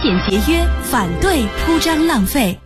俭节约，反对铺张浪费。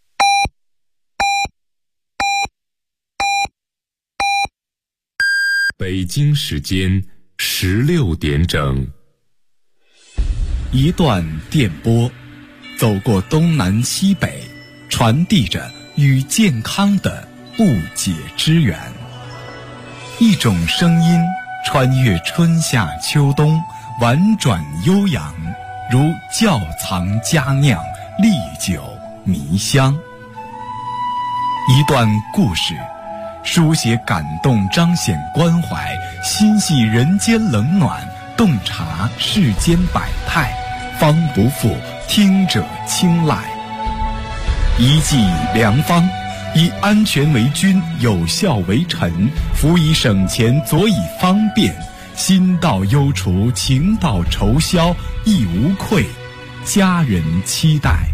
北京时间16点整。 一段电波，走过东南西北，传递着与健康的不解之缘。一种声音穿越春夏秋冬，婉转悠扬，如窖藏佳酿，历久弥香。一段故事，书写感动，彰显关怀，心系人间冷暖，洞察世间百态，方不负听者青睐。一剂良方，以安全为君，有效为臣，辅以省钱，佐以方便，心到忧除，情到愁消，亦无愧，家人期待。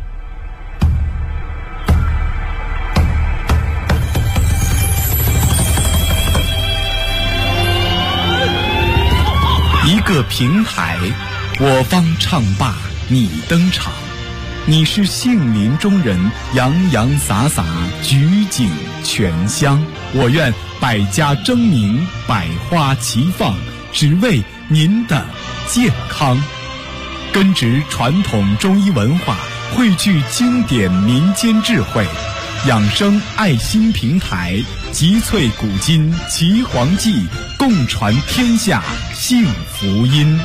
一个平台，我方唱罢你登场，你是杏林中人，洋洋洒洒，举景全香。我愿百家争鸣，百花齐放，只为您的健康。根植传统中医文化，汇聚经典民间智慧，养生爱心平台，集萃古今奇黄记，共传天下幸福音。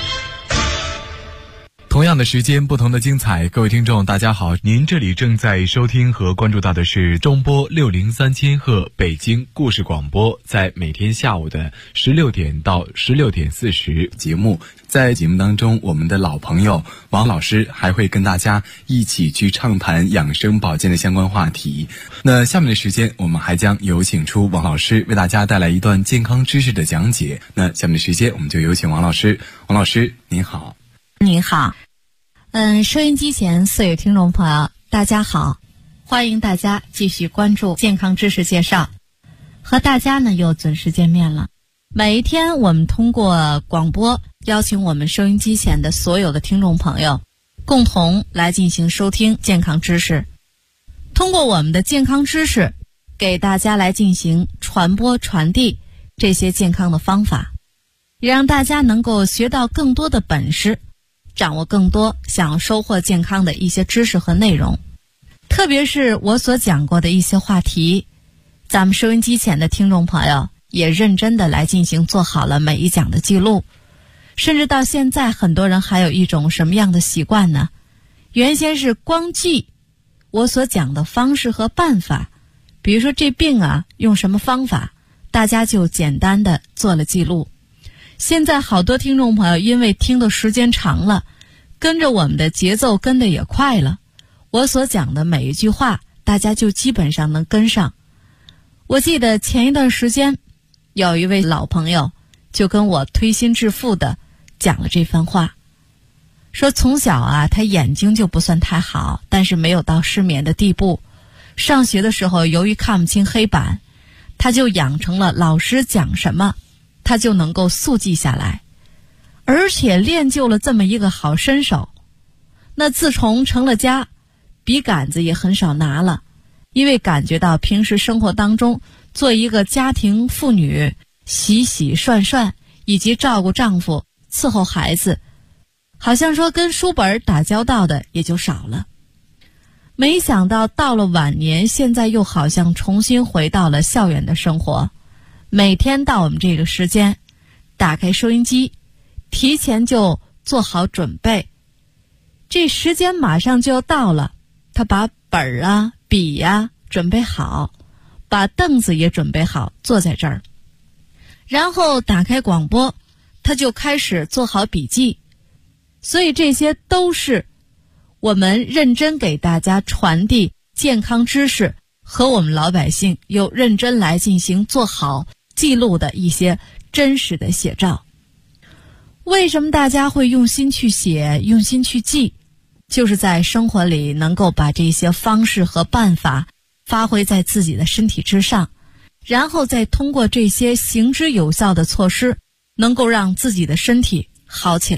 同样的时间，不同的精彩。各位听众大家好，您这里正在收听和关注到的是中波603千赫北京故事广播，在每天下午的16点到16点40节目。在节目当中，我们的老朋友王老师还会跟大家一起去畅谈养生保健的相关话题。那下面的时间，我们还将有请出王老师为大家带来一段健康知识的讲解。那下面的时间，我们就有请王老师。王老师您好。 您好。收音机前所有听众朋友大家好，欢迎大家继续关注健康知识介绍，和大家呢又准时见面了。每一天我们通过广播邀请我们收音机前的所有的听众朋友共同来进行收听健康知识，通过我们的健康知识给大家来进行传播传递这些健康的方法，也让大家能够学到更多的本事，掌握更多想要收获健康的一些知识和内容。特别是我所讲过的一些话题，咱们收音机前的听众朋友也认真的来进行做好了每一讲的记录。甚至到现在很多人还有一种什么样的习惯呢？原先是光记我所讲的方式和办法，比如说这病啊用什么方法，大家就简单的做了记录。现在好多听众朋友因为听的时间长了，跟着我们的节奏跟得也快了，我所讲的每一句话大家就基本上能跟上。我记得前一段时间有一位老朋友就跟我推心置腹的讲了这番话，说从小啊他眼睛就不算太好，但是没有到失眠的地步。上学的时候由于看不清黑板，他就养成了老师讲什么他就能够速记下来，而且练就了这么一个好身手。那自从成了家，笔杆子也很少拿了，因为感觉到平时生活当中做一个家庭妇女，洗洗涮涮以及照顾丈夫伺候孩子，好像说跟书本打交道的也就少了。没想到到了晚年，现在又好像重新回到了校园的生活，每天到我们这个时间打开收音机，提前就做好准备，这时间马上就要到了，他把本啊笔啊准备好，把凳子也准备好，坐在这儿，然后打开广播，他就开始做好笔记。所以这些都是我们认真给大家传递健康知识和我们老百姓又认真来进行做好记录的一些真实的写照。为什么大家会用心去写，用心去记？就是在生活里能够把这些方式和办法发挥在自己的身体之上，然后再通过这些行之有效的措施，能够让自己的身体好起来。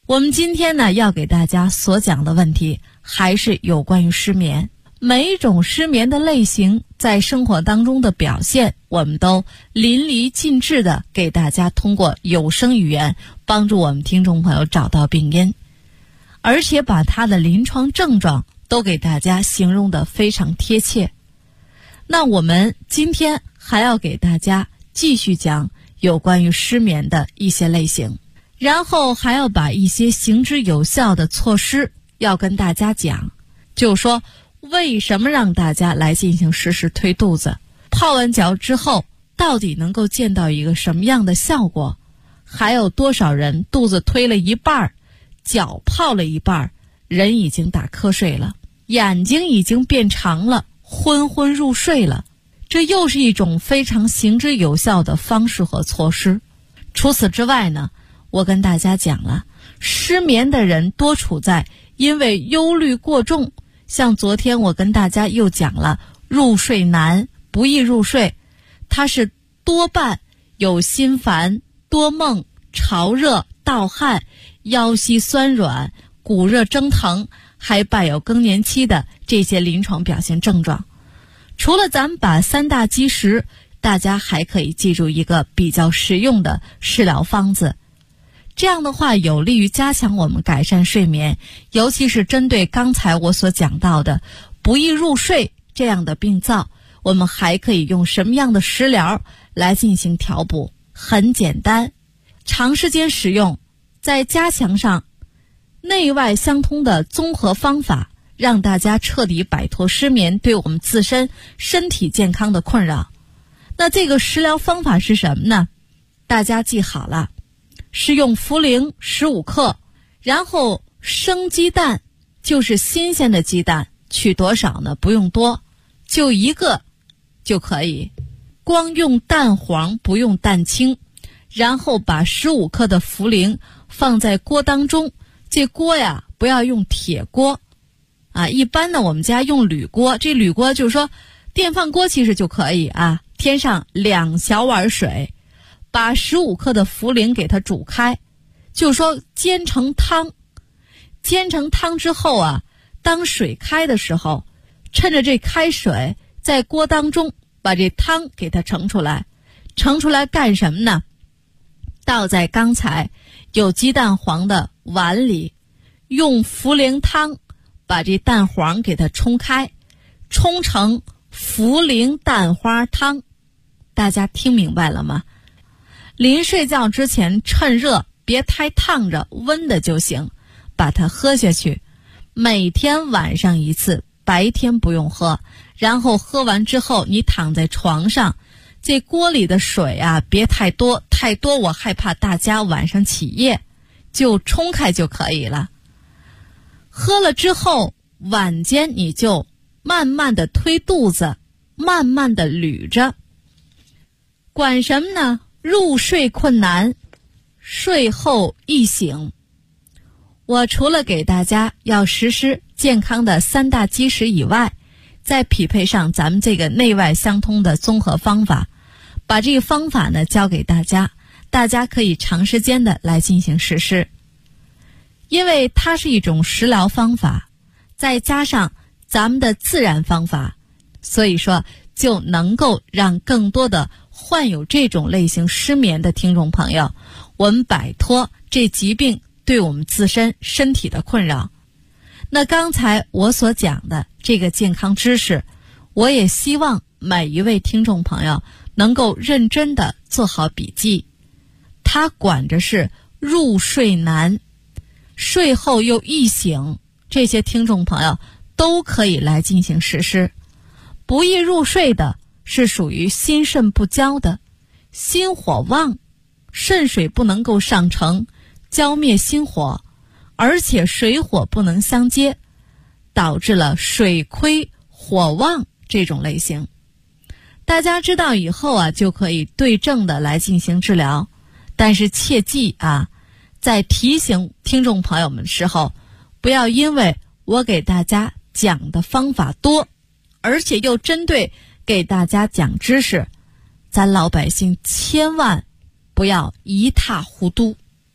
我们今天呢要给大家所讲的问题还是有关于失眠。每一种失眠的类型在生活当中的表现，我们都淋漓尽致的给大家通过有声语言帮助我们听众朋友找到病因，而且把它的临床症状都给大家形容得非常贴切。那我们今天还要给大家继续讲有关于失眠的一些类型，然后还要把一些行之有效的措施要跟大家讲，就是说为什么让大家来进行实时推肚子，泡完脚之后到底能够见到一个什么样的效果，还有多少人肚子推了一半，脚泡了一半，人已经打瞌睡了，眼睛已经变长了，昏昏入睡了。这又是一种非常行之有效的方式和措施。除此之外呢，我跟大家讲了，失眠的人多处在因为忧虑过重，像昨天我跟大家又讲了入睡难，不易入睡，它是多半有心烦、多梦、潮热、盗汗、腰膝酸软、骨热蒸疼，还伴有更年期的这些临床表现症状。除了咱们把三大基石，大家还可以记住一个比较实用的食疗方子，这样的话有利于加强我们改善睡眠，尤其是针对刚才我所讲到的不易入睡这样的病灶，我们还可以用什么样的食疗来进行调补。很简单，长时间使用，再加强上内外相通的综合方法，让大家彻底摆脱失眠对我们自身身体健康的困扰。那这个食疗方法是什么呢？大家记好了，是用茯苓15克，然后生鸡蛋，就是新鲜的鸡蛋，取多少呢？不用多，就1个就可以，光用蛋黄不用蛋清，然后把15克的茯苓放在锅当中，这锅呀不要用铁锅啊，一般呢我们家用铝锅，这铝锅就是说电饭锅其实就可以啊，添上2小碗水，把15克的茯苓给它煮开，就是说煎成汤。煎成汤之后啊，当水开的时候，趁着这开水在锅当中把这汤给它盛出来。盛出来干什么呢？倒在刚才有鸡蛋黄的碗里，用茯苓汤把这蛋黄给它冲开，冲成茯苓蛋花汤。大家听明白了吗？临睡觉之前趁热，别太烫着，温的就行，把它喝下去。每天晚上1次，白天不用喝。然后喝完之后，你躺在床上，这锅里的水啊别太多，太多我害怕大家晚上起夜，就冲开就可以了。喝了之后，晚间你就慢慢的推肚子，慢慢的捋着。管什么呢？入睡困难，睡后易醒。我除了给大家要实施健康的3大基石以外，再匹配上咱们这个内外相通的综合方法，把这个方法呢教给大家，大家可以长时间的来进行实施。因为它是一种食疗方法，再加上咱们的自然方法，所以说就能够让更多的患有这种类型失眠的听众朋友，我们摆脱这疾病对我们自身身体的困扰。那刚才我所讲的这个健康知识，我也希望每一位听众朋友能够认真的做好笔记。它管着是入睡难，睡后又易醒，这些听众朋友都可以来进行实施。不易入睡的是属于心肾不交的，心火旺，肾水不能够上承，浇灭心火，而且水火不能相接，导致了水亏火旺这种类型。大家知道以后啊，就可以对症的来进行治疗。但是切记啊，在提醒听众朋友们的时候，不要因为我给大家讲的方法多，而且又针对给大家讲知识，咱老百姓千万不要一塌糊涂。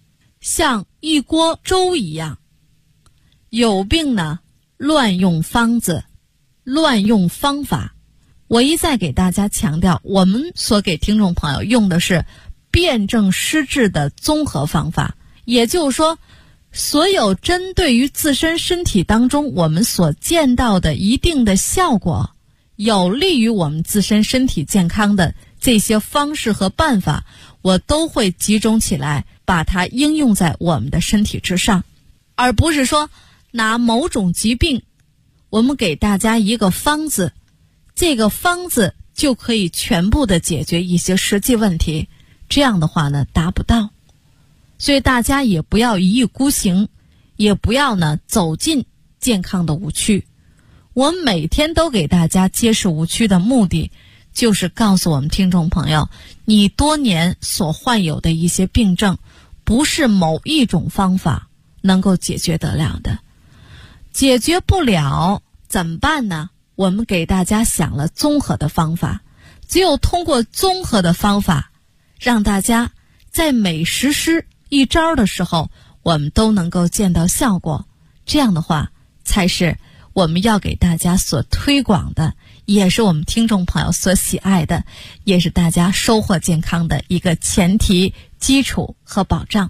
像一锅粥一样。有病呢，乱用方子，乱用方法。我一再给大家强调，我们所给听众朋友用的是辨证施治的综合方法，也就是说，所有针对于自身身体当中我们所见到的一定的效果，有利于我们自身身体健康的这些方式和办法，我都会集中起来，把它应用在我们的身体之上，而不是说拿某种疾病，我们给大家一个方子，这个方子就可以全部的解决一些实际问题，这样的话呢，达不到。所以大家也不要一意孤行，也不要呢走进健康的误区。我们每天都给大家揭示误区的目的，就是告诉我们听众朋友，你多年所患有的一些病症，不是某一种方法能够解决得了的。解决不了怎么办呢？我们给大家想了综合的方法，只有通过综合的方法，让大家在每实施一招的时候，我们都能够见到效果。这样的话，才是我们要给大家所推广的，也是我们听众朋友所喜爱的，也是大家收获健康的一个前提、基础和保障。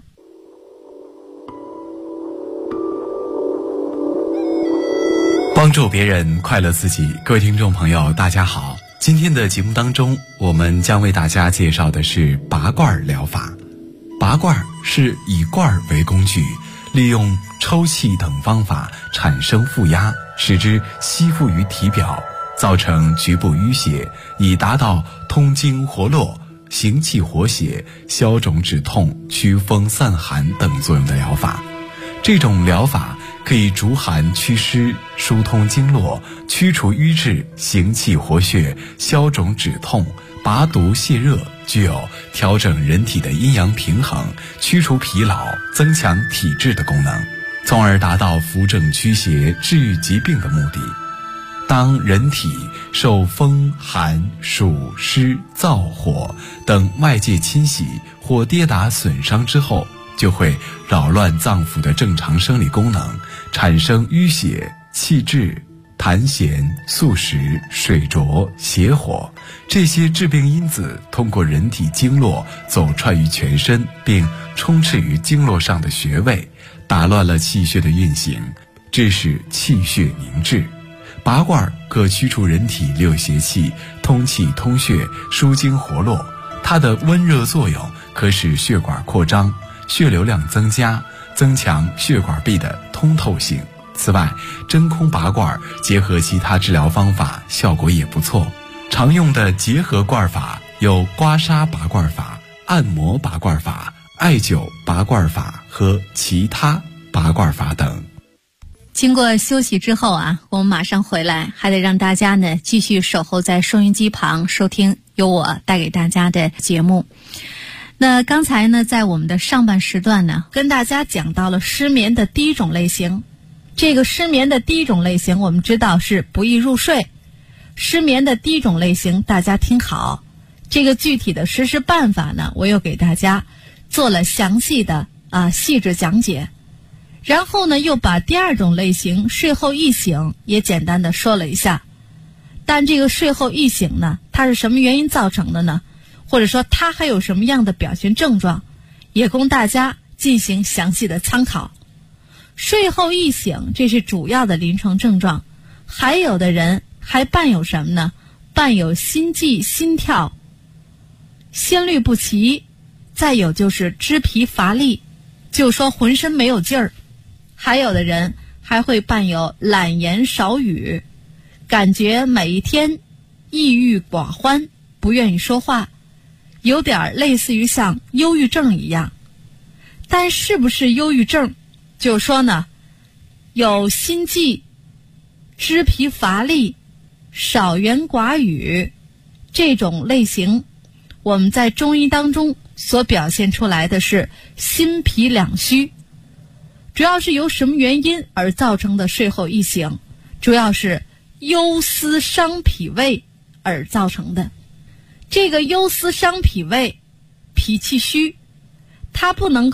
帮助别人，快乐自己。各位听众朋友，大家好。今天的节目当中，我们将为大家介绍的是拔罐疗法。拔罐是以罐为工具，利用抽气等方法产生负压，使之吸附于体表，造成局部淤血，以达到通经活络、行气活血、消肿止痛、祛风散寒等作用的疗法。这种疗法可以逐寒祛湿、疏通经络、驱除瘀滞、行气活血、消肿止痛、拔毒泻热，具有调整人体的阴阳平衡、驱除疲劳、增强体质的功能，从而达到扶正驱邪、治愈疾病的目的。当人体受风、寒、暑、湿、燥、火等外界侵袭或跌打损伤之后，就会扰乱脏腑的正常生理功能，产生淤血、气滞、痰涎、宿食、水浊、邪火，这些致病因子通过人体经络走串于全身，并充斥于经络上的穴位，打乱了气血的运行，致使气血凝滞。拔罐可驱除人体六邪气，通气通血，疏经活络。它的温热作用可使血管扩张，血流量增加，增强血管壁的通透性。此外，真空拔罐结合其他治疗方法，效果也不错。常用的结合罐法有刮痧拔罐法、按摩拔罐法、艾灸拔罐法和其他拔罐法等。 经过休息之后啊，我们马上回来，还得让大家呢继续守候在收音机旁，收听由我带给大家的节目。那刚才呢，在我们的上半时段呢，跟大家讲到了失眠的第一种类型。这个失眠的第一种类型，我们知道是不易入睡。失眠的第一种类型，大家听好，这个具体的实施办法呢，我又给大家做了详细的细致讲解。然后呢，又把第二种类型睡后易醒也简单的说了一下。但这个睡后易醒呢，它是什么原因造成的呢？或者说它还有什么样的表现症状，也供大家进行详细的参考。睡后易醒，这是主要的临床症状。还有的人还伴有什么呢？伴有心悸、心跳、心律不齐，再有就是肢疲乏力，就说浑身没有劲儿。还有的人还会伴有懒言少语，感觉每一天抑郁寡欢，不愿意说话，有点类似于像忧郁症一样。但是不是忧郁症，就说呢，有心悸、肢疲乏力、少言寡语这种类型，我们在中医当中所表现出来的是心脾两虚。主要是由什么原因而造成的睡后易醒？主要是忧思伤脾胃而造成的。这个忧思伤脾胃，脾气虚，它不能够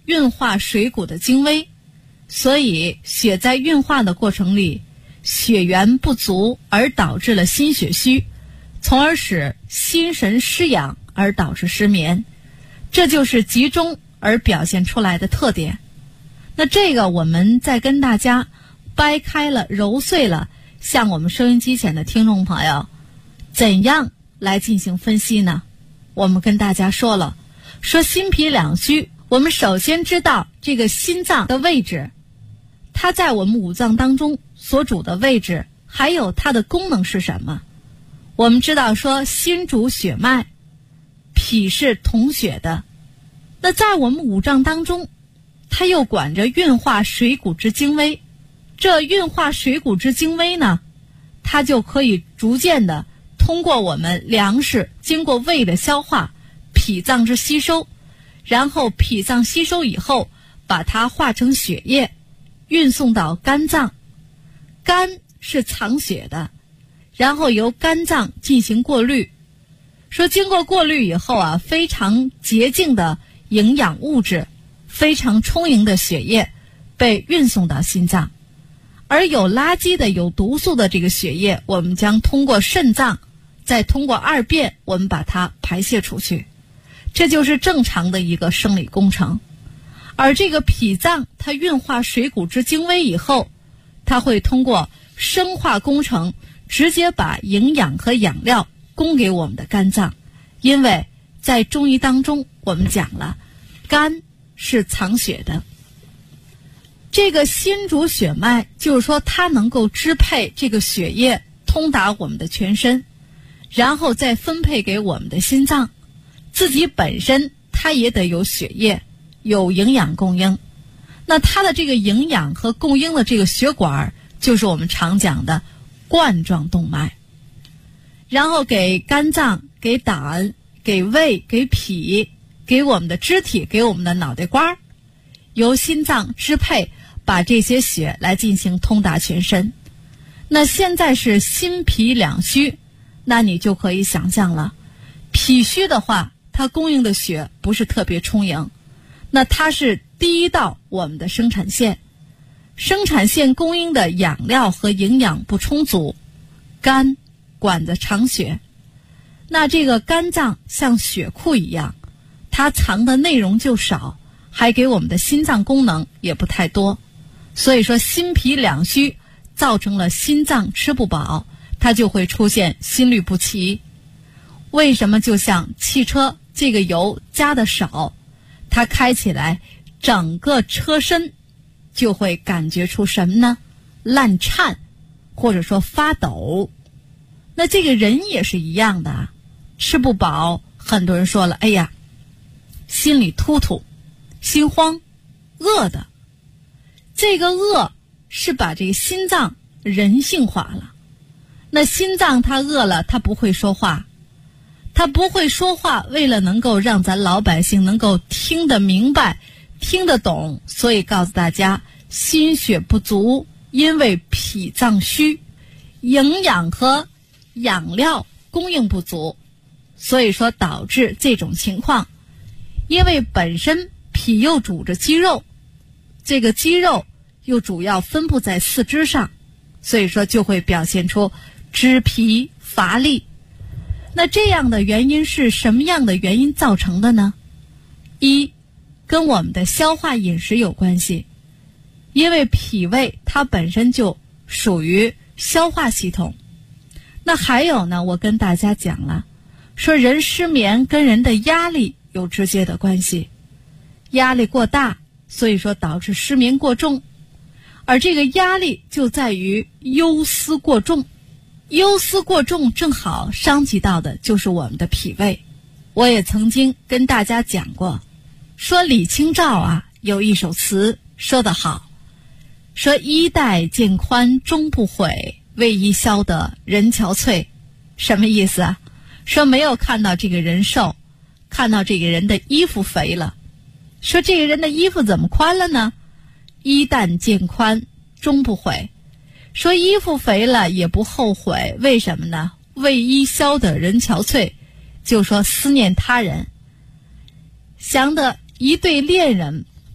运化水谷的精微，所以血在运化的过程里，血源不足而导致了心血虚，从而使心神失养而导致失眠，这就是集中而表现出来的特点。那这个我们再跟大家掰开了揉碎了，向我们收音机前的听众朋友怎样来进行分析呢？我们跟大家说了，说心脾两虚，我们首先知道这个心脏的位置，它在我们五脏当中所主的位置，还有它的功能是什么。我们知道说心主血脉，脾是统血的，那在我们五脏当中，它又管着运化水谷之精微，这运化水谷之精微呢，它就可以逐渐的通过我们粮食经过胃的消化，脾脏之吸收，然后脾脏吸收以后把它化成血液运送到肝脏，肝是藏血的，然后由肝脏进行过滤，说经过过滤以后啊，非常洁净的营养物质，非常充盈的血液被运送到心脏，而有垃圾的有毒素的这个血液，我们将通过肾脏再通过二便我们把它排泄出去，这就是正常的一个生理工程。而这个脾脏它运化水谷之精微以后，它会通过生化工程直接把营养和养料供给我们的肝脏，因为在中医当中我们讲了，肝是藏血的。这个心主血脉，就是说它能够支配这个血液通达我们的全身，然后再分配给我们的心脏，自己本身它也得有血液，有营养供应。那它的这个营养和供应的这个血管，就是我们常讲的冠状动脉，然后给肝脏、给胆、给胃、给脾、给我们的肢体、给我们的脑袋瓜，由心脏支配，把这些血来进行通达全身。那现在是心脾两虚，那你就可以想象了，脾虚的话，它供应的血不是特别充盈，那它是第一道我们的生产线，生产线供应的养料和营养不充足，肝管着藏血，那这个肝脏像血库一样，它藏的内容就少，还给我们的心脏功能也不太多，所以说心脾两虚造成了心脏吃不饱，它就会出现心律不齐。为什么就像汽车这个油加的少，它开起来整个车身就会感觉出什么呢？烂颤，或者说发抖。那这个人也是一样的啊，吃不饱，很多人说了，哎呀，心里突突，心慌，饿的。这个饿是把这个心脏人性化了。那心脏它饿了，它不会说话，它不会说话，为了能够让咱老百姓能够听得明白，听得懂，所以告诉大家，心血不足，因为脾脏虚，营养和养料供应不足，所以说导致这种情况。因为本身脾又主着肌肉，这个肌肉又主要分布在四肢上，所以说就会表现出肢疲乏力。那这样的原因是什么样的原因造成的呢？一，跟我们的消化饮食有关系，因为脾胃它本身就属于消化系统。那还有呢，我跟大家讲了，说人失眠跟人的压力有直接的关系，压力过大，所以说导致失眠过重，而这个压力就在于忧思过重，忧思过重正好伤及到的就是我们的脾胃。我也曾经跟大家讲过，说李清照啊有一首词说得好，说衣带渐宽终不悔，为伊消得人憔悴。什么意思啊？说没有看到这个人瘦，看到这个人的衣服肥了。说这个人的衣服怎么宽了呢？衣带渐宽终不悔，说衣服肥了也不后悔，为什么呢？为伊消得人憔悴，就说思念他人。想的一对恋人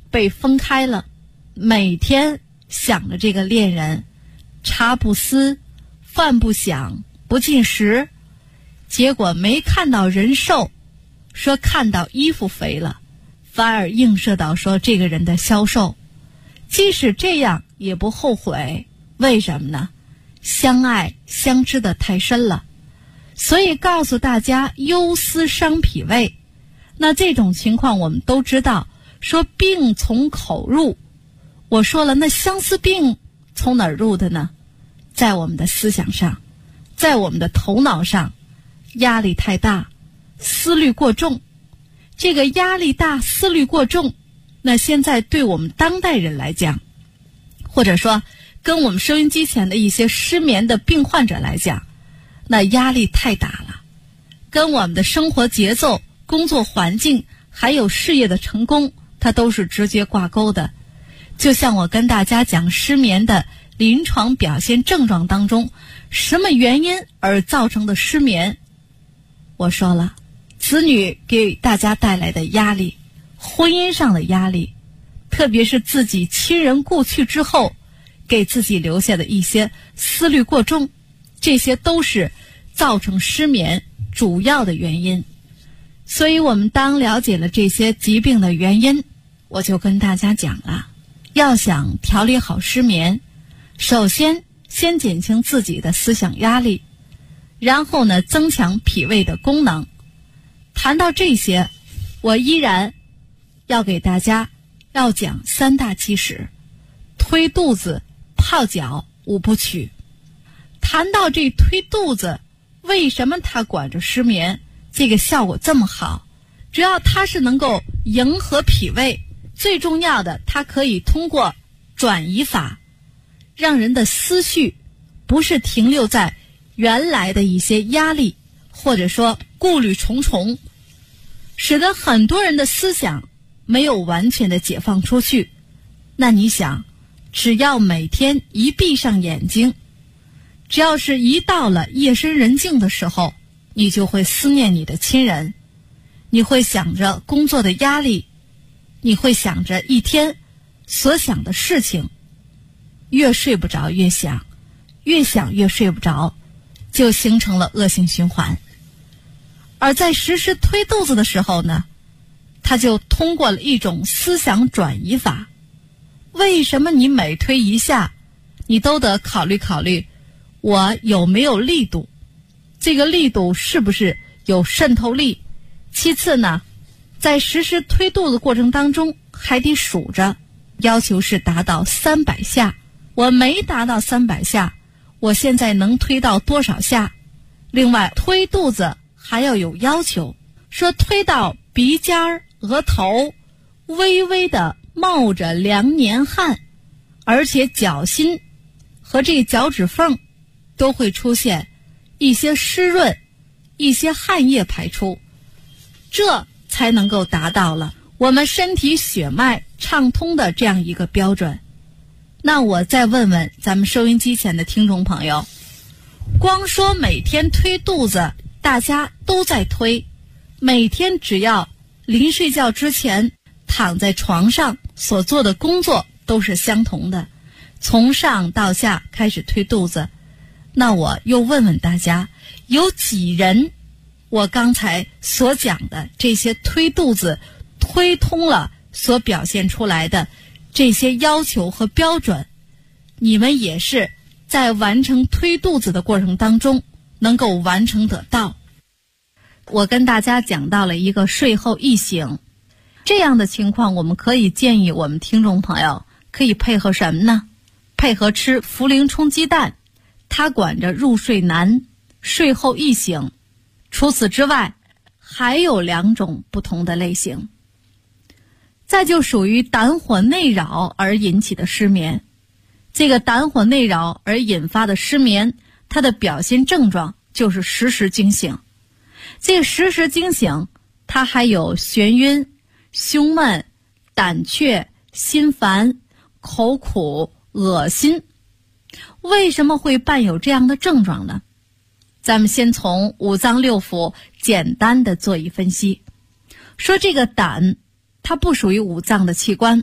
被分开了，每天想着这个恋人，茶不思，饭不想，不进食，结果没看到人瘦，说看到衣服肥了，反而映射到说这个人的消瘦。即使这样也不后悔，为什么呢？相爱相知的太深了。所以告诉大家，忧思伤脾胃。那这种情况我们都知道，说病从口入。我说了，那相思病从哪儿入的呢？在我们的思想上，在我们的头脑上，压力太大，思虑过重。这个压力大，思虑过重，那现在对我们当代人来讲，或者说跟我们收音机前的一些失眠的病患者来讲，那压力太大了，跟我们的生活节奏、工作环境还有事业的成功，它都是直接挂钩的。就像我跟大家讲失眠的临床表现症状当中，什么原因而造成的失眠？我说了，子女给大家带来的压力，婚姻上的压力，特别是自己亲人故去之后给自己留下的一些思虑过重，这些都是造成失眠主要的原因。所以我们当了解了这些疾病的原因，我就跟大家讲了，要想调理好失眠，首先减轻自己的思想压力，然后呢增强脾胃的功能。谈到这些，我依然要给大家要讲3大基石，推肚子、泡脚5部曲。谈到这推肚子，为什么它管着失眠这个效果这么好？主要它是能够迎合脾胃，最重要的它可以通过转移法，让人的思绪不是停留在原来的一些压力或者说顾虑重重，使得很多人的思想没有完全的解放出去。那你想，只要每天一闭上眼睛，只要是一到了夜深人静的时候，你就会思念你的亲人，你会想着工作的压力，你会想着一天所想的事情，越睡不着越想，越想越睡不着，就形成了恶性循环。而在实施推肚子的时候呢，他就通过了一种思想转移法。为什么你每推一下，你都得考虑考虑我有没有力度，这个力度是不是有渗透力？其次呢，在实施推肚子过程当中还得数着，要求是达到300下。我没达到300下，我现在能推到多少下？另外推肚子还要有要求，说推到鼻尖儿、额头微微的冒着凉黏汗，而且脚心和这脚趾缝都会出现一些湿润，一些汗液排出，这才能够达到了我们身体血脉畅通的这样一个标准。那我再问问咱们收音机前的听众朋友，光说每天推肚子，大家都在推，每天只要临睡觉之前躺在床上所做的工作都是相同的，从上到下开始推肚子。那我又问问大家，有几人我刚才所讲的这些推肚子推通了所表现出来的这些要求和标准，你们也是在完成推肚子的过程当中能够完成得到？我跟大家讲到了一个睡后易醒，这样的情况我们可以建议我们听众朋友可以配合什么呢？配合吃茯苓冲鸡蛋，它管着入睡难，睡后易醒。除此之外还有2种不同的类型。再就属于胆火内扰而引起的失眠。这个胆火内扰而引发的失眠，它的表现症状就是时时惊醒。这个时时惊醒，它还有眩晕、胸闷、胆怯、心烦、口苦、恶心。为什么会伴有这样的症状呢？咱们先从五脏六腑简单的做一分析。说这个胆它不属于五脏的器官，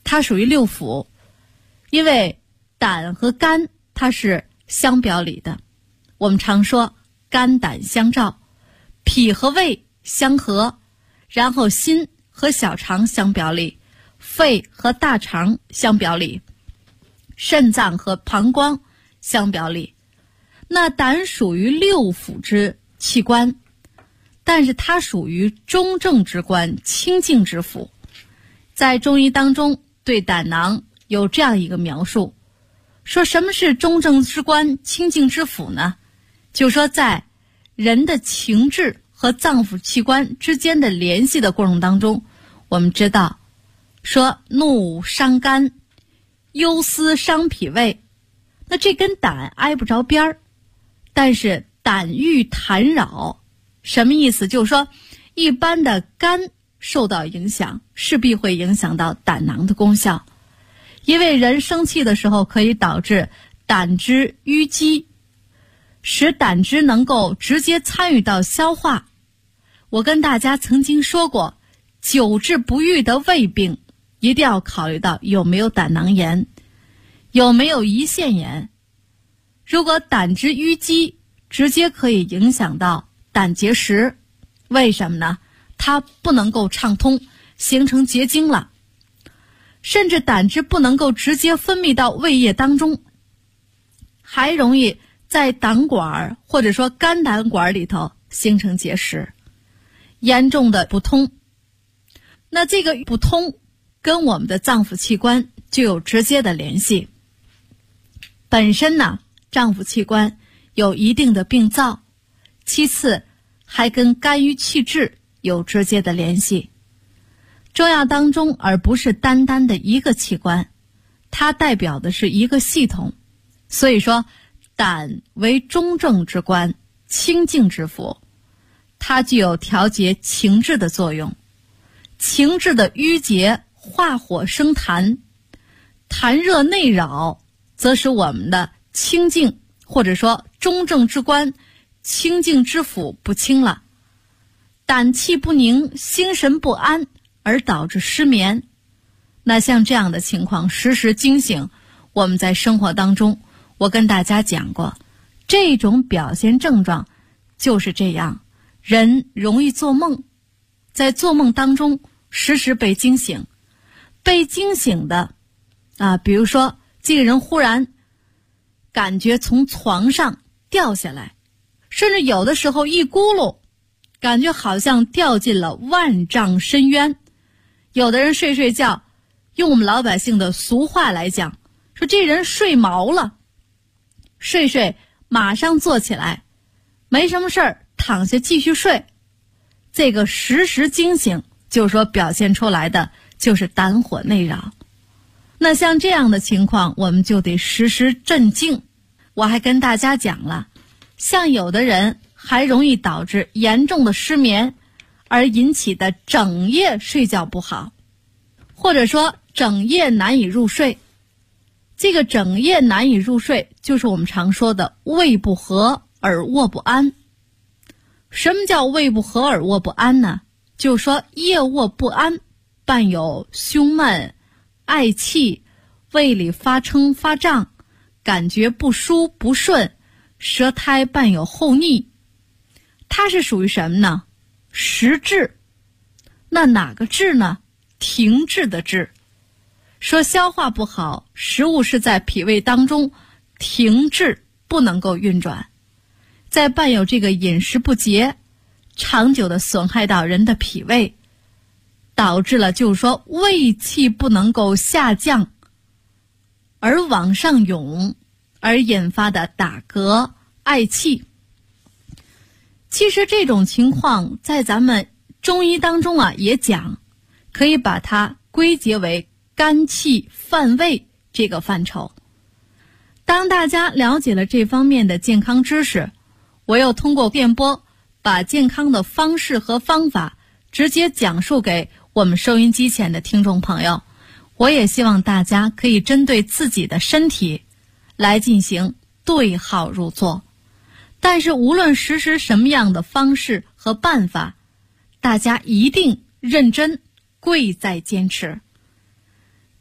它属于六腑，因为胆和肝它是相表里的。我们常说肝胆相照，脾和胃相合，然后心和小肠相表里，肺和大肠相表里，肾脏和膀胱相表里。那胆属于六腑之器官，但是它属于中正之官，清净之腑。在中医当中对胆囊有这样一个描述，说什么是中正之官，清净之腑呢？就说在人的情志和脏腑器官之间的联系的过程当中，我们知道说怒伤肝，忧思伤脾胃，那这跟胆挨不着边儿。但是胆郁痰扰，什么意思？就是说一般的肝受到影响，势必会影响到胆囊的功效。因为人生气的时候可以导致胆汁淤积，使胆汁能够直接参与到消化。我跟大家曾经说过，久治不愈的胃病一定要考虑到有没有胆囊炎，有没有胰腺炎。如果胆汁淤积，直接可以影响到胆结石。为什么呢？它不能够畅通，形成结晶了。甚至胆汁不能够直接分泌到胃液当中，还容易在胆管或者说肝胆管里头形成结石，严重的不通。那这个不通跟我们的脏腑器官就有直接的联系。本身呢，脏腑器官有一定的病灶，其次还跟肝郁气滞有直接的联系。中药当中而不是单单的一个器官，它代表的是一个系统。所以说胆为中正之官，清净之腑，它具有调节情志的作用。情志的郁结化火生痰，痰热内扰，则使我们的清净或者说中正之官，清净之腑不清了，胆气不宁，心神不安，而导致失眠。那像这样的情况时时惊醒，我们在生活当中，我跟大家讲过，这种表现症状就是这样。人容易做梦，在做梦当中时时被惊醒，被惊醒的比如说这个人忽然感觉从床上掉下来，甚至有的时候一咕噜，感觉好像掉进了万丈深渊。有的人睡觉，用我们老百姓的俗话来讲，说这人睡毛了，睡马上坐起来，没什么事儿，躺下继续睡。这个时时惊醒，就是说表现出来的就是胆火内扰。那像这样的情况，我们就得时时镇静。我还跟大家讲了，像有的人还容易导致严重的失眠，而引起的整夜睡觉不好，或者说整夜难以入睡。这个整夜难以入睡，就是我们常说的胃不和而卧不安。什么叫胃不和而卧不安呢？就是说夜卧不安，伴有胸闷、嗳气，胃里发撑发胀，感觉不舒不顺，舌苔伴有厚腻。它是属于什么呢？实滞。那哪个滞呢？停滞的滞。说消化不好，食物是在脾胃当中停滞，不能够运转。再伴有这个饮食不节，长久的损害到人的脾胃，导致了就是说胃气不能够下降而往上涌，而引发的打嗝、嗳气。其实这种情况在咱们中医当中也讲，可以把它归结为肝气犯胃这个范畴。当大家了解了这方面的健康知识，我又通过电波把健康的方式和方法直接讲述给我们收音机前的听众朋友。我也希望大家可以针对自己的身体来进行对号入座。但是无论实施什么样的方式和办法，大家一定认真，贵在坚持。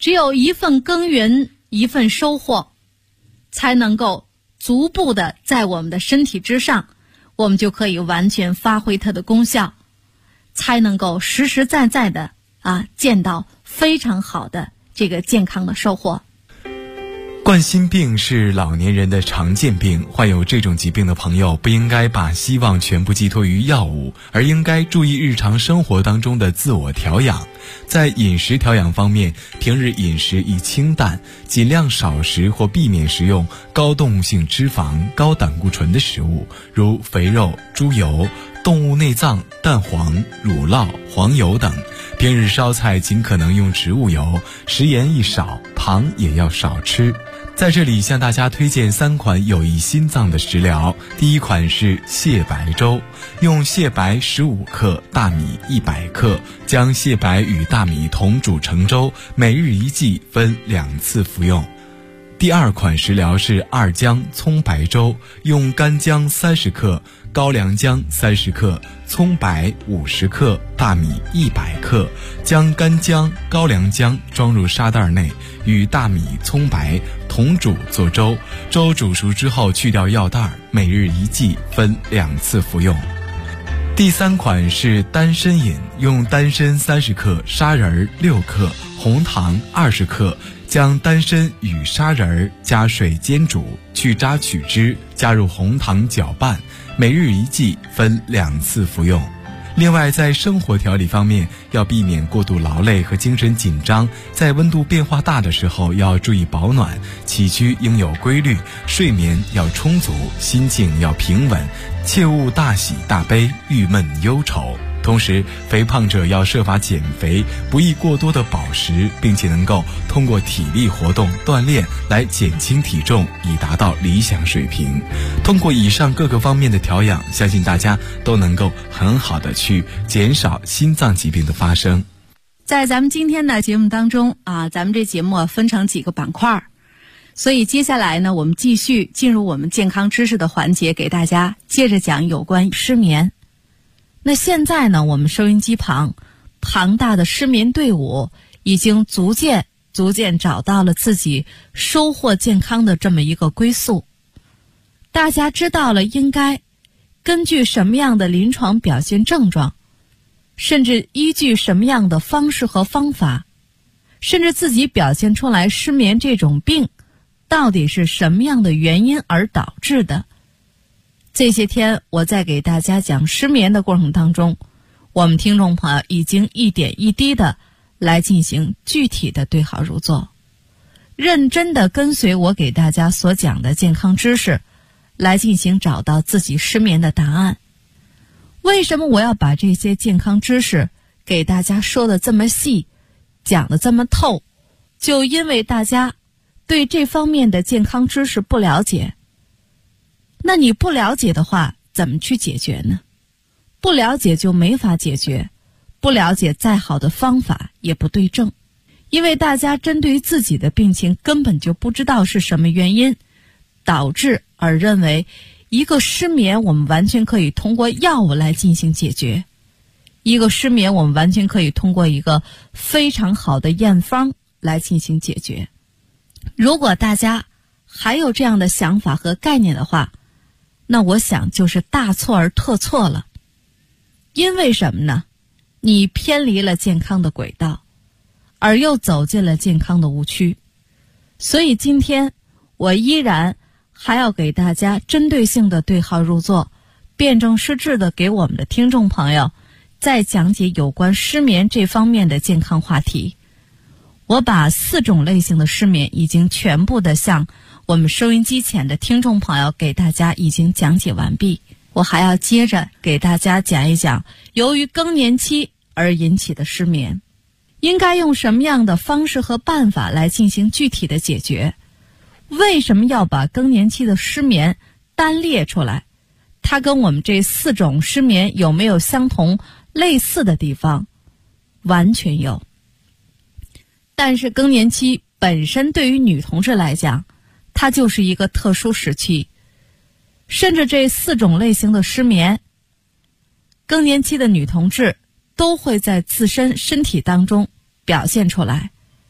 只有一份耕耘一份收获，才能够逐步的在我们的身体之上，我们就可以完全发挥它的功效，才能够实实在在的见到非常好的这个健康的收获。 冠心病是老年人的常见病，患有这种疾病的朋友不应该把希望全部寄托于药物，而应该注意日常生活当中的自我调养。在饮食调养方面，平日饮食宜清淡，尽量少食或避免食用高动物性脂肪、高胆固醇的食物，如肥肉、猪油、动物内脏、蛋黄、乳酪、黄油等。平日烧菜尽可能用植物油，食盐宜少，糖也要少吃。在这里向大家推荐3款有益心脏的食疗。第一款是蟹白粥，用蟹白15克、大米100克，将蟹白与大米同煮成粥，每日1剂，分2次服用。第二款食疗是二姜葱白粥，用干姜30克、高粱姜30克、葱白50克、大米100克，将干姜、高粱姜装入沙袋内，与大米、葱白同煮做粥，粥煮熟之后去掉药袋，每日1剂，分2次服用。第3款是丹参饮，用丹参30克、砂仁6克、红糖20克，将丹参与砂仁加水煎煮，去渣取汁，加入红糖搅拌，每日1剂，分2次服用。另外，在生活调理方面，要避免过度劳累和精神紧张，在温度变化大的时候要注意保暖，起居应有规律，睡眠要充足，心境要平稳，切勿大喜大悲、郁闷忧愁。同时，肥胖者要设法减肥，不宜过多的饱食，并且能够通过体力活动锻炼来减轻体重，以达到理想水平。通过以上各个方面的调养，相信大家都能够很好的去减少心脏疾病的发生。 在咱们今天的节目当中咱们这节目分成几个板块，所以接下来呢，我们继续进入我们健康知识的环节，给大家接着讲有关失眠。那现在呢，我们收音机旁庞大的失眠队伍已经逐渐找到了自己收获健康的这么一个归宿。大家知道了应该根据什么样的临床表现症状，甚至依据什么样的方式和方法，甚至自己表现出来失眠这种病到底是什么样的原因而导致的。这些天我在给大家讲失眠的过程当中，我们听众朋友已经一点一滴的来进行具体的对号入座，认真的跟随我给大家所讲的健康知识来进行找到自己失眠的答案。为什么我要把这些健康知识给大家说的这么细，讲的这么透？就因为大家对这方面的健康知识不了解。那你不了解的话，怎么去解决呢？不了解就没法解决，不了解再好的方法也不对症，因为大家针对自己的病情根本就不知道是什么原因导致，而认为一个失眠我们完全可以通过药物来进行解决，一个失眠我们完全可以通过一个非常好的验方来进行解决。如果大家还有这样的想法和概念的话，那我想就是大错而特错了。因为什么呢？你偏离了健康的轨道，而又走进了健康的误区。所以今天我依然还要给大家针对性的对号入座，辩证施治的给我们的听众朋友再讲解有关失眠这方面的健康话题。我把4种类型的失眠已经全部的向我们收音机前的听众朋友给大家已经讲解完毕。我还要接着给大家讲一讲由于更年期而引起的失眠，应该用什么样的方式和办法来进行具体的解决。为什么要把更年期的失眠单列出来？它跟我们这4种失眠有没有相同类似的地方？完全有。但是更年期本身对于女同志来讲，它就是一个特殊时期，甚至这4种类型的失眠，更年期的女同志都会在自身身体当中表现出来。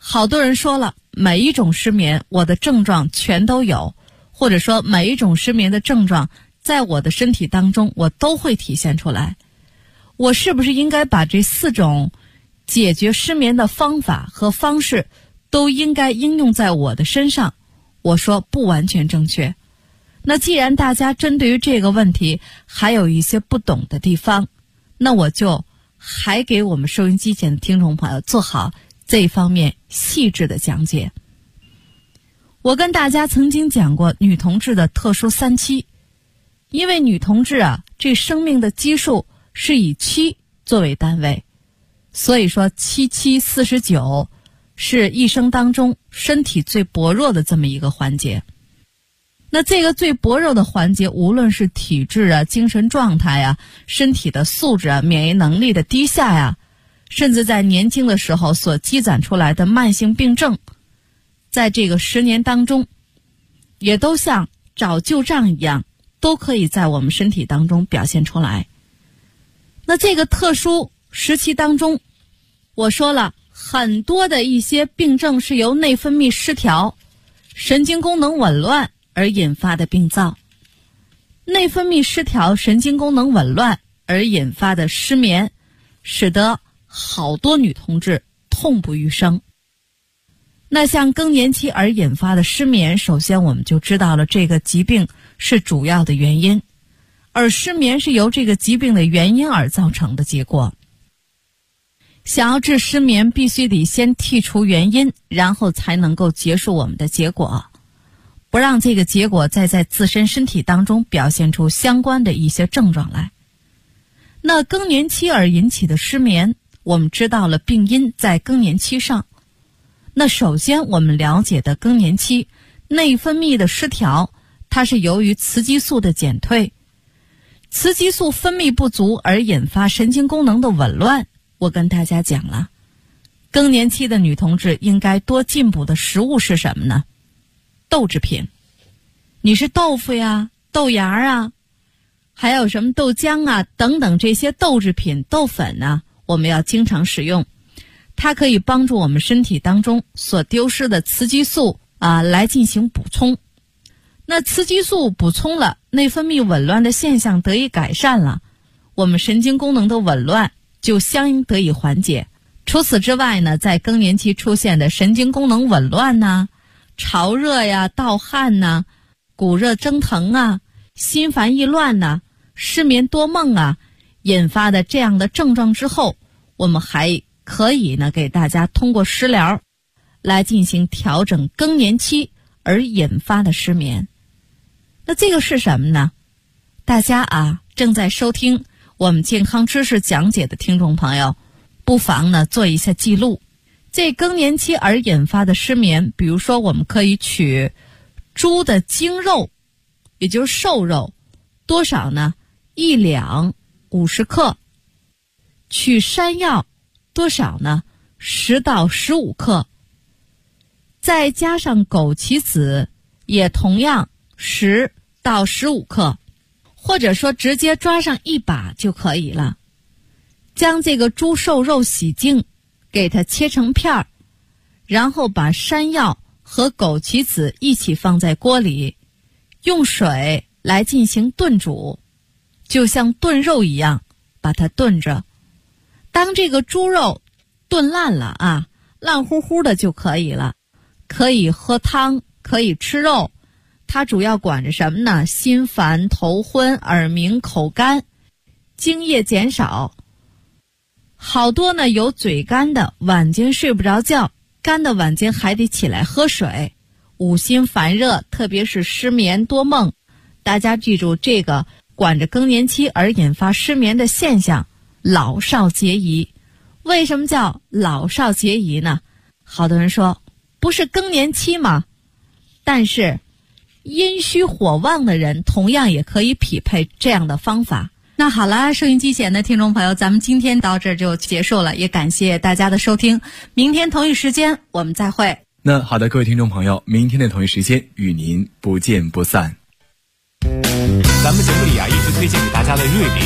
好多人说了，每一种失眠我的症状全都有，或者说每一种失眠的症状在我的身体当中我都会体现出来。我是不是应该把这4种解决失眠的方法和方式都应该应用在我的身上？我说不完全正确。那既然大家针对于这个问题还有一些不懂的地方，那我就还给我们收音机前的听众朋友做好这一方面细致的讲解。我跟大家曾经讲过女同志的特殊3期，因为女同志这生命的基数是以期作为单位，所以说7期49是一生当中身体最薄弱的这么一个环节。那这个最薄弱的环节，无论是体质精神状态身体的素质免疫能力的低下甚至在年轻的时候所积攒出来的慢性病症，在这个10年当中也都像找旧账一样，都可以在我们身体当中表现出来。那这个特殊时期当中，我说了很多的一些病症是由内分泌失调、神经功能紊乱而引发的病灶。内分泌失调、神经功能紊乱而引发的失眠，使得好多女同志痛不欲生。那像更年期而引发的失眠，首先我们就知道了这个疾病是主要的原因，而失眠是由这个疾病的原因而造成的结果。想要治失眠，必须得先剔除原因，然后才能够结束我们的结果，不让这个结果再在自身身体当中表现出相关的一些症状来。那更年期而引起的失眠，我们知道了病因在更年期上。那首先我们了解的更年期内分泌的失调，它是由于雌激素的减退，雌激素分泌不足而引发神经功能的紊乱。我跟大家讲了，更年期的女同志应该多进补的食物是什么呢？豆制品，你是豆腐呀、豆芽还有什么豆浆等等这些豆制品、豆粉我们要经常使用，它可以帮助我们身体当中所丢失的雌激素来进行补充。那雌激素补充了，内分泌紊乱的现象得以改善了，我们神经功能的紊乱就相应得以缓解。除此之外呢，在更年期出现的神经功能紊乱潮热盗汗骨热蒸腾心烦意乱失眠多梦引发的这样的症状之后，我们还可以呢给大家通过食疗来进行调整更年期而引发的失眠。那这个是什么呢？大家正在收听我们健康知识讲解的听众朋友，不妨呢做一下记录。这更年期而引发的失眠，比如说我们可以取猪的精肉，也就是瘦肉，多少呢？1两50克。取山药多少呢？10到15克。再加上枸杞子，也同样10到15克，或者说直接抓上1把就可以了。将这个猪瘦肉洗净，给它切成片儿，然后把山药和枸杞子一起放在锅里，用水来进行炖煮，就像炖肉一样把它炖着。当这个猪肉炖烂了烂乎乎的就可以了，可以喝汤，可以吃肉。它主要管着什么呢？心烦、头昏、耳鸣、口干、精液减少。好多呢有嘴干的，晚间睡不着觉，干的晚间还得起来喝水，五心烦热，特别是失眠多梦。大家记住，这个管着更年期而引发失眠的现象，老少皆宜。为什么叫老少皆宜呢？好多人说不是更年期吗？但是阴虚火旺的人同样也可以匹配这样的方法。那好了，收音机前的听众朋友，咱们今天到这儿就结束了，也感谢大家的收听。明天同一时间我们再会。 那好的，各位听众朋友，明天的同一时间与您不见不散。 咱们节目里一直推荐给大家的瑞灵，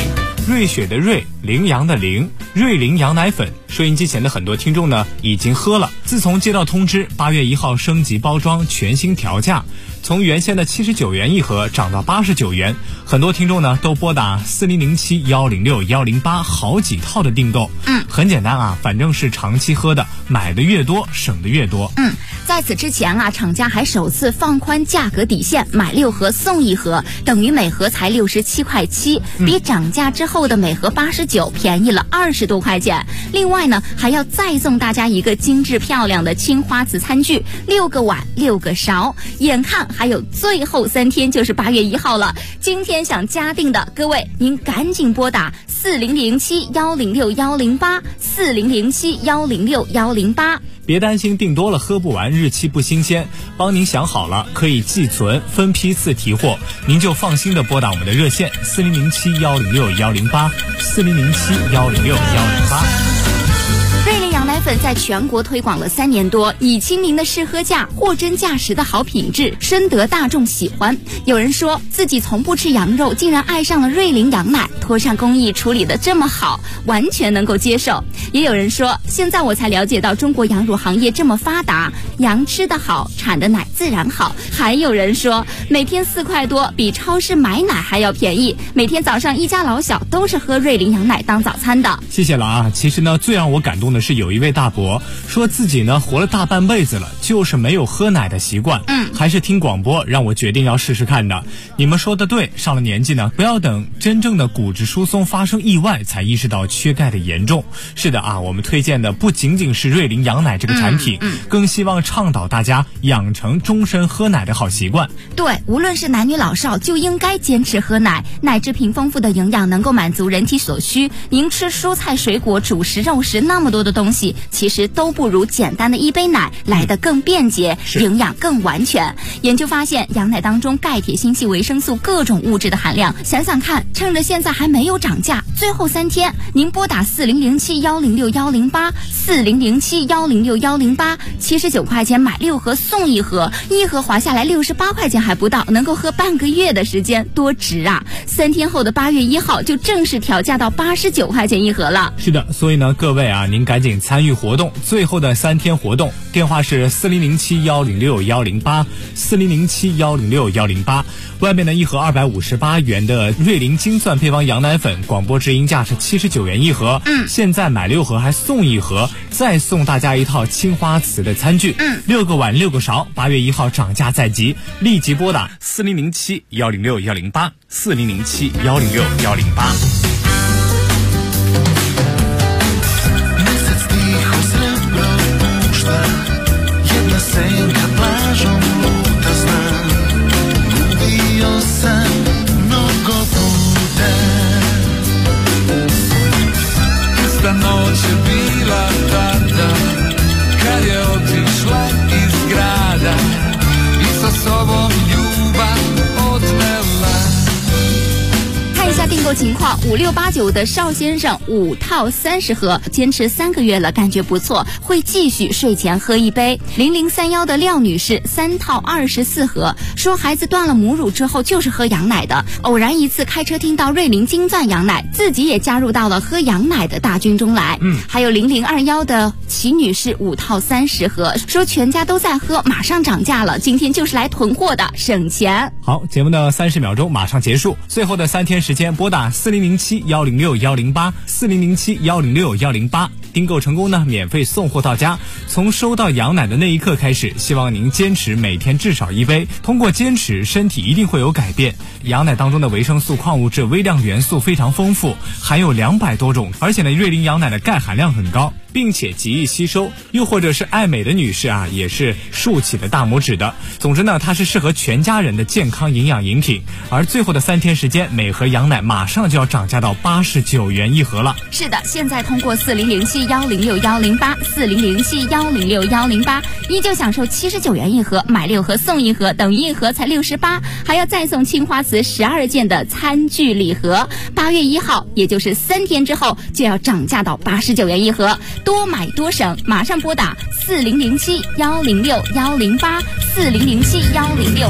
瑞雪的瑞，羚羊的羚，瑞羚羊奶粉。收音机前的很多听众呢已经喝了。自从接到通知8月1号升级包装，全新调价，从原先的79元一盒涨到89元，很多听众呢都拨打4007-106-108好几套的订购。很简单啊，反正是长期喝的，买的越多省的越多。 在此之前啊，厂家还首次放宽价格底线，买6盒送1盒，等于每盒才67.7块，比涨价之后的每盒89便宜了20多块钱。另外呢，还要再送大家一个精致漂亮的青花瓷餐具，6个碗6个勺。眼看还有最后3天就是8月1号了，今天想加订的各位，您赶紧拨打4007-106-108，4007-106-108。 别担心订多了喝不完，日期不新鲜，帮您想好了，可以寄存，分批次提货，您就放心的拨打我们的热线4007-106-108，4007-106-108。 瑞羚羊奶粉在全国推广了3年多，以亲民的试喝价、货真价实的好品质，深得大众喜欢。有人说自己从不吃羊肉，竟然爱上了瑞羚羊奶，脱上工艺处理得这么好，完全能够接受。也有人说，现在我才了解到中国羊乳行业这么发达，羊吃得好，产的奶自然好。还有人说，每天4块多，比超市买奶还要便宜，每天早上一家老小都是喝瑞羚羊奶当早餐的。 谢谢了啊！其实呢，最让我感动的是有一位大伯说自己呢活了大半辈子了，就是没有喝奶的习惯。还是听广播让我决定要试试看的。你们说的对，上了年纪呢，不要等真正的骨质疏松发生意外才意识到缺钙的严重。是的啊，我们推荐的不仅仅是瑞羚羊奶这个产品，更希望倡导大家养成终身喝奶的好习惯。 对，无论是男女老少就应该坚持喝奶，奶制品丰富的营养能够满足人体所需。您吃蔬菜水果、主食肉食那么多的东西，其实都不如简单的一杯奶来得更便捷，营养更完全。研究发现，羊奶当中钙、铁、锌、硒、维生素各种物质的含量，想想看，趁着现在还没有涨价，最后3天，您拨打4007-106-108，4007-106-108，79块钱买6盒送1盒，1盒划下来68块钱还不到，能够喝半个月的时间，多值啊！3天后的8月1号就正式调价到89块钱1盒了。 是的，所以呢，各位啊，您赶紧参与活动，最后的3天活动，电话是4007-106-108，4007-106-108。外面的1盒258元的瑞羚金钻配方羊奶粉，广播直营价是79元1盒。现在买6盒还送1盒，再送大家一套青花瓷的餐具，6个碗6个勺。8月1号涨价在即，立即拨打4007-106-108，4007-106-108。 Noć je bila tada kad je otišla iz grada I sa sobom ljubav odnela。 看一下订购情况，5689的邵先生5套30盒，坚持3个月了，感觉不错，会继续睡前喝一杯。0031的廖女士3套24盒，说孩子断了母乳之后就是喝羊奶的，偶然一次开车听到瑞羚金钻羊奶，自己也加入到了喝羊奶的大军中来。还有0021的齐女士5套30盒，说全家都在喝，马上涨价了，今天就是来囤货的，省钱。 好，节目的30秒钟马上结束，最后的3天时间，拨打4007-106-108，4007-106-108，订购成功呢，免费送货到家。从收到羊奶的那一刻开始，希望您坚持每天至少1杯，通过坚持，身体一定会有改变。羊奶当中的维生素、矿物质、微量元素非常丰富，含有200多种，而且呢，瑞羚羊奶的钙含量很高，并且极易吸收。又或者是爱美的女士啊，也是竖起了大拇指的。总之呢，它是适合全家人的健康营养饮品。而最后的3天时间，每盒羊奶马上就要涨价到89元1盒了。 是的，现在通过4007-106-108，4007-106-108，依旧享受79元1盒，买6盒送1盒，等于1盒才68，还要再送青花瓷12件的餐具礼盒。8月1号，也就是3天之后，就要涨价到89元1盒，多买多省，马上拨打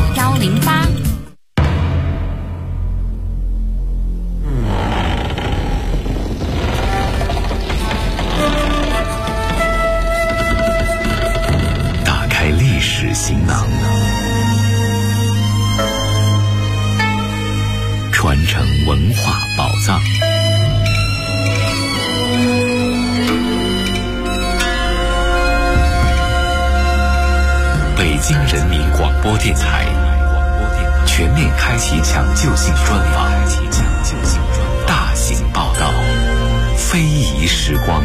4007-106-108，4007-106-108。 传承文化宝藏。北京人民广播电台全面开启抢救性专访，大型报道，非遗时光。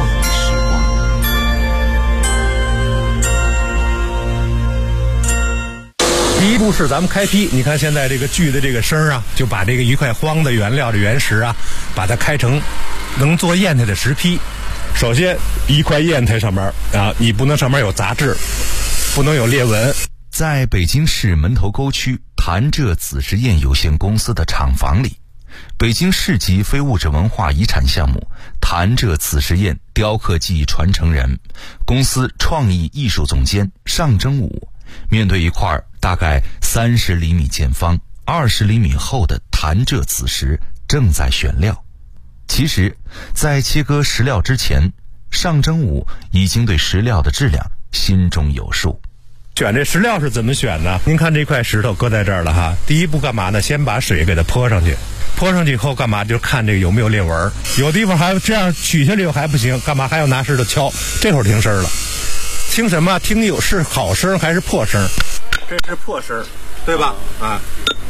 第一步是咱们开坯，你看现在这个锯的这个声啊，就把这个一块荒的原料的原石啊，把它开成能做砚台的石坯。首先一块砚台上面啊，你不能上面有杂质，不能有裂纹。 在北京市门头沟区潭柘子实验有限公司的厂房里，北京市级非物质文化遗产项目潭柘子实验雕刻技艺传承人、公司创意艺术总监尚征武，面对一块大概30厘米见方、20厘米厚的潭柘子石，正在选料。其实，在切割石料之前，尚征武已经对石料的质量心中有数。 选这石料是怎么选呢？您看这块石头搁在这儿了哈，第一步干嘛呢？先把水给它泼上去，泼上去以后干嘛？就看这个有没有裂纹，有地方还这样取下来又还不行，干嘛还要拿石头敲？这会儿听声了，听什么？听有是好声还是破声？这是破声，对吧？啊，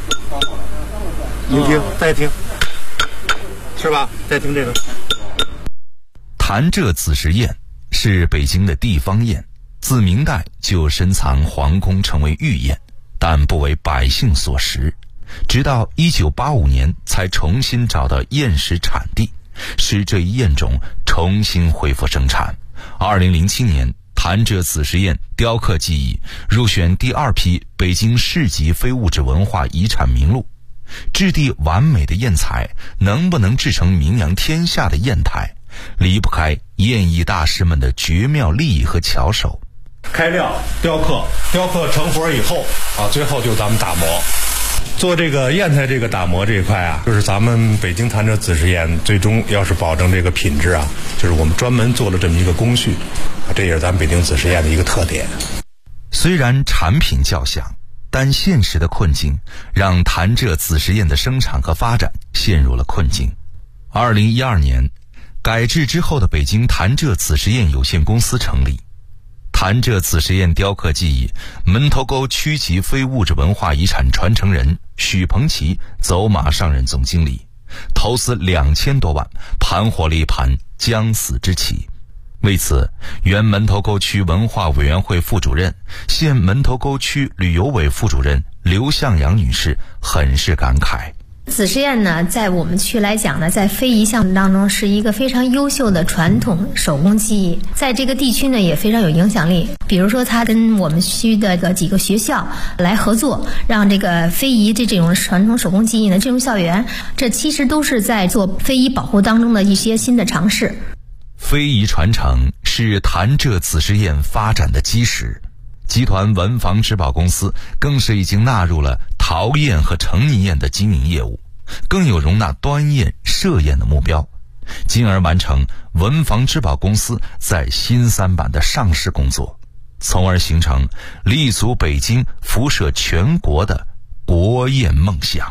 您听，再听，是吧？再听这个。 潭柘子实验是北京的地方砚，自明代就深藏皇宫，成为御砚，但不为百姓所食。直到1985年才重新找到砚石产地，使这一砚种重新恢复生产。2007年，潭柘子实验雕刻技艺入选第2批北京市级非物质文化遗产名录。质地完美的砚材能不能制成名扬天下的砚台，离不开砚艺大师们的绝妙技艺和巧手。 开料、雕刻成活以后啊，最后就咱们打磨。做这个砚台这个打磨这一块啊，就是咱们北京潭柘子实验最终要是保证这个品质啊，就是我们专门做了这么一个工序啊，这也是咱们北京子实验的一个特点。 虽然产品较小，但现实的困境让潭柘子实验的生产和发展陷入了困境。2012年，改制之后的北京潭柘子实验有限公司成立。潭柘子实验雕刻技艺门头沟区级非物质文化遗产传承人许鹏奇走马上任总经理，投资2000多万，盘活了一盘将死之棋。为此，原门头沟区文化委员会副主任、现门头沟区旅游委副主任刘向阳女士很是感慨。 子实验呢，在我们区来讲呢，在非遗项目当中是一个非常优秀的传统手工技艺，在这个地区呢也非常有影响力。比如说，他跟我们区的几个学校来合作，让这个非遗这种传统手工技艺呢进入校园，这其实都是在做非遗保护当中的一些新的尝试。 非遗传承是潭柘子实验发展的基石，集团文房织宝公司更是已经纳入了陶砚和成泥砚的经营业务，更有容纳端砚、设砚的目标，进而完成文房织宝公司在新三板的上市工作，从而形成立足北京、辐射全国的国砚梦想。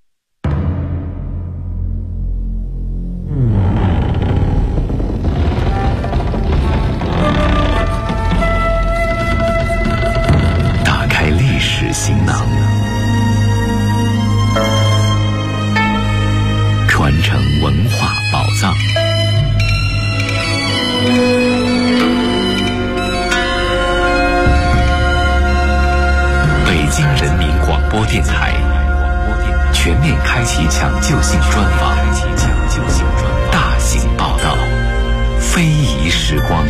打开历史行囊，传承文化宝藏。北京人民广播电台全面开启抢救性专访，大型报道，非遗时光。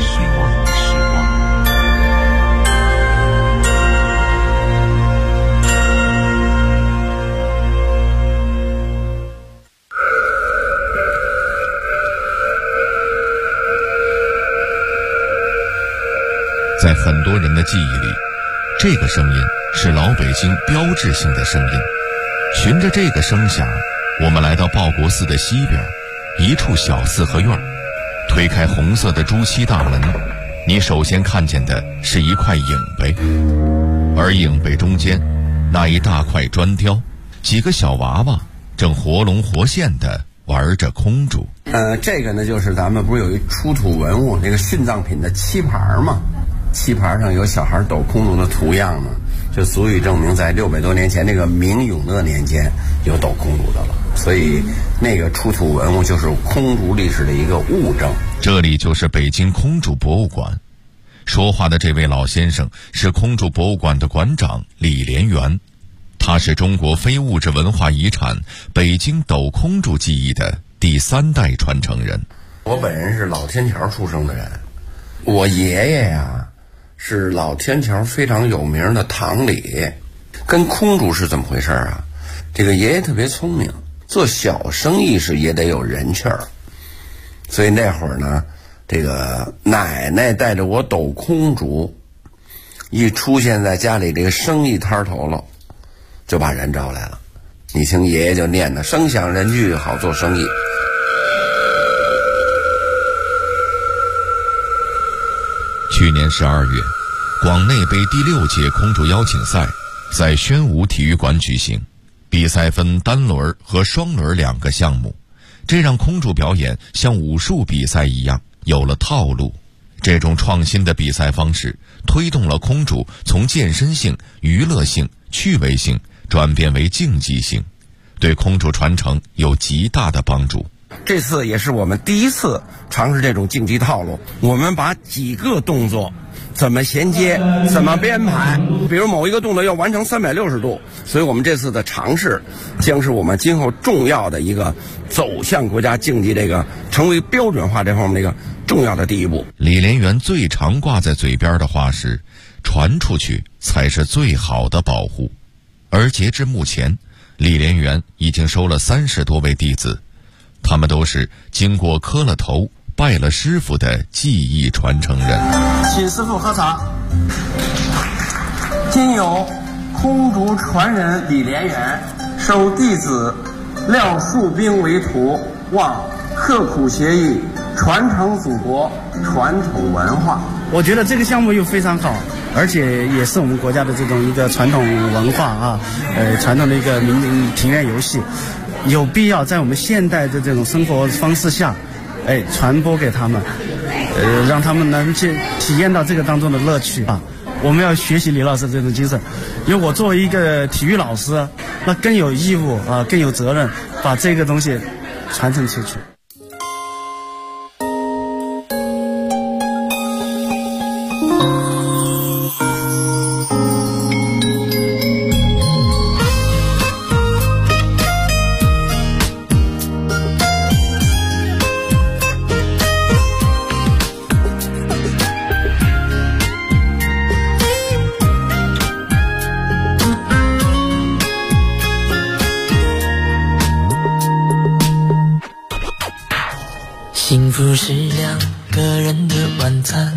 在很多人的记忆里，这个声音是老北京标志性的声音。循着这个声响，我们来到报国寺的西边一处小四合院，推开红色的朱漆大门，你首先看见的是一块影碑，而影碑中间那一大块砖雕，几个小娃娃正活龙活现地玩着空竹。 这个呢，就是咱们不是有一出土文物，那个殉葬品的漆盘吗？漆盘上有小孩抖空竹的图样吗？就足以证明在600多年前那个明永乐年间有抖空竹的了。所以那个出土文物就是空竹历史的一个物证。 这里就是北京空竹博物馆。说话的这位老先生是空竹博物馆的馆长李连元，他是中国非物质文化遗产北京抖空竹技艺的第3代传承人。 我本人是老天桥出生的人，我爷爷呀是老天桥非常有名的堂里。跟空竹是怎么回事啊？这个爷爷特别聪明，做小生意是也得有人气儿，所以那会儿呢，这个奶奶带着我抖空竹，一出现在家里这个生意摊头了，就把人招来了。你听爷爷就念的声响人聚，好做生意。 去年12月，广内杯第6届空竹邀请赛在宣武体育馆举行，比赛分单轮和双轮2个项目，这让空竹表演像武术比赛一样有了套路。这种创新的比赛方式推动了空竹从健身性、娱乐性、趣味性转变为竞技性，对空竹传承有极大的帮助。 这次也是我们第一次尝试这种竞技套路，我们把几个动作怎么衔接，怎么编排，比如某一个动作要完成360度，所以我们这次的尝试将是我们今后重要的一个走向国家竞技这个成为标准化这方面的一个重要的第一步。 李连元最常挂在嘴边的话是，传出去才是最好的保护。而截至目前，李连元已经收了30多位弟子，他们都是经过磕了头拜了师傅的技艺传承人。 请师傅喝茶。今有空竹传人李连元收弟子廖树兵为徒，望刻苦学艺，传承祖国传统文化。 我觉得这个项目又非常好，而且也是我们国家的这种一个传统文化啊，传统的一个庭院游戏，有必要在我们现代的这种生活方式下，传播给他们，让他们能去体验到这个当中的乐趣啊。我们要学习李老师这种精神，因为我作为一个体育老师，那更有义务啊，更有责任把这个东西传承出去。 幸福是2个人的晚餐，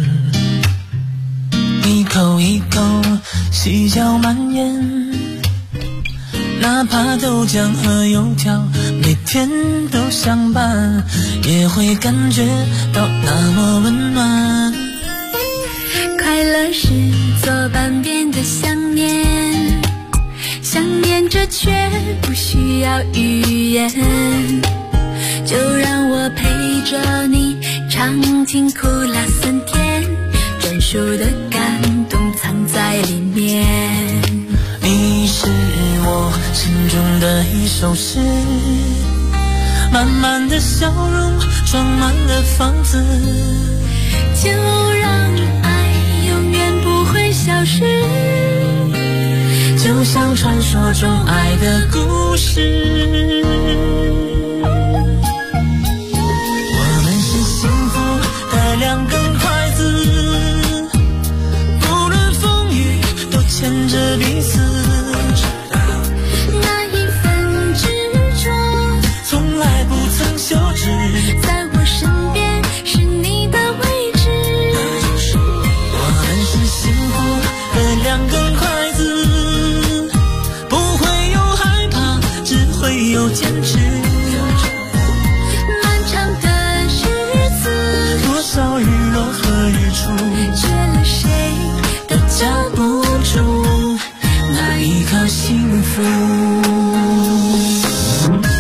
一口一口细嚼慢咽，哪怕豆浆和油条每天都相伴，也会感觉到那么温暖。 快乐是左半边的想念，想念着却不需要语言，就让我陪着你尝尽苦辣酸甜，专属的感动藏在里面。 你是我心中的一首诗，满满的笑容装满了房子， 就让爱永远不会消失， 就像传说中爱的故事。2根筷子，不论风雨都牵着彼此， 那一份执着从来不曾休止， 在我身边是你的位置。 我们是幸福的2根筷子，不会有害怕，只会有坚持。日落和日出， 缺了谁都夹不住那一口幸福。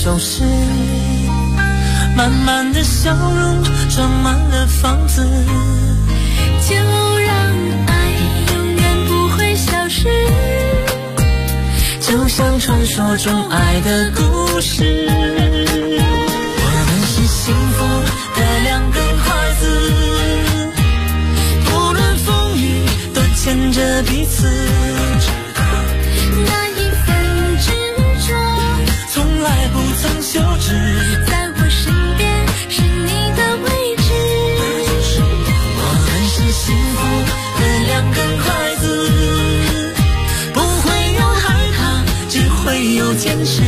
熟识，满满的笑容装满了房子， 就让爱永远不会消失， 就像传说中爱的故事。我们是幸福的两根筷子，不论风雨都牵着彼此， 那一份执着从来不曾休止， 在我身边是你的位置。 我们是幸福的两根筷子，不会有害怕，只会有坚持。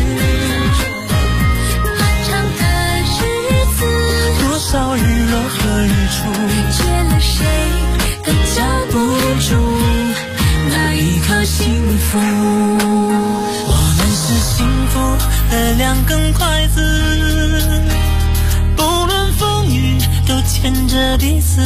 漫长的日子， 多少日落和日出， 缺了谁都夹不住那一颗幸福。我们是幸福的两根筷子，不论风雨都牵着彼此，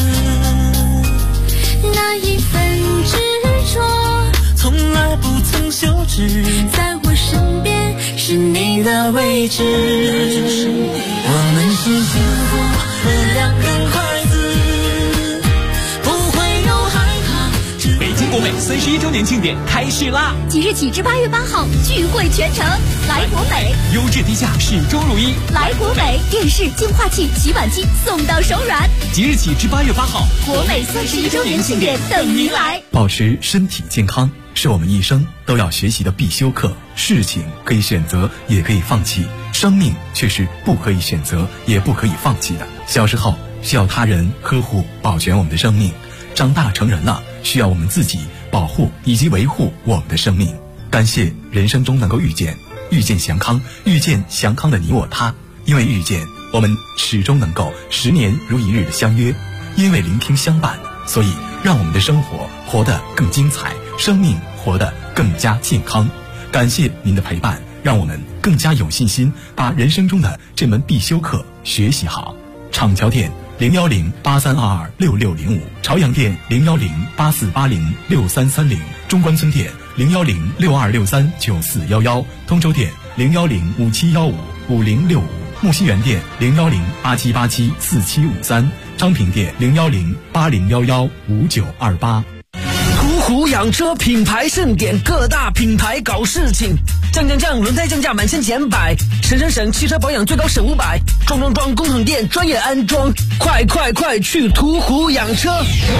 那一份执着从来不曾休止， 在我身边是你的位置。 我们是幸福的两根筷子，不会有害怕。 北京国美31周年庆典开始啦！ 即日起至8月8号，聚会全城，来国美， 优质低价，始终如一。 来国美，电视、净化器、洗碗机送到手软。 即日起至8月8号， 国美31周年庆典等您来。 保持身体健康是我们一生都要学习的必修课。事情可以选择，也可以放弃，生命却是不可以选择，也不可以放弃的。小时候需要他人呵护保全我们的生命，长大成人了需要我们自己保护以及维护我们的生命。感谢人生中能够遇见祥康，遇见祥康的你我他。因为遇见，我们始终能够10年如一日的相约；因为聆听相伴，所以让我们的生活活得更精彩，生命活得更加健康。感谢您的陪伴，让我们更加有信心把人生中的这门必修课学习好。厂桥店01083226605，朝阳店01084806330，中关村店01062639411，通州店01057155065，木樨园店01087874753，昌平店01080115928。 途虎养车品牌盛典，各大品牌搞事情，降，轮胎降价满1000减100，省，汽车保养最高省500，装工厂店专业安装，快去途虎养车。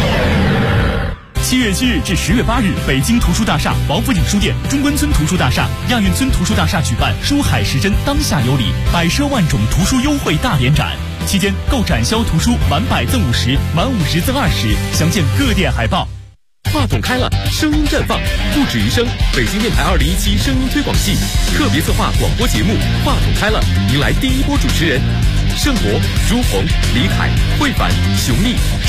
7月7日至10月8日，北京图书大厦、王府井书店、中关村图书大厦、亚运村图书大厦举办书海时针当下有礼，百奢万种图书优惠大联展。期间购展销图书满100赠50，满50赠20，详见各店海报。 话筒开了，声音绽放，不止于声。北京电台2017声音推广季特别策划广播节目《话筒开了》，迎来第一波主持人盛博、朱红、李凯、慧凡、熊丽。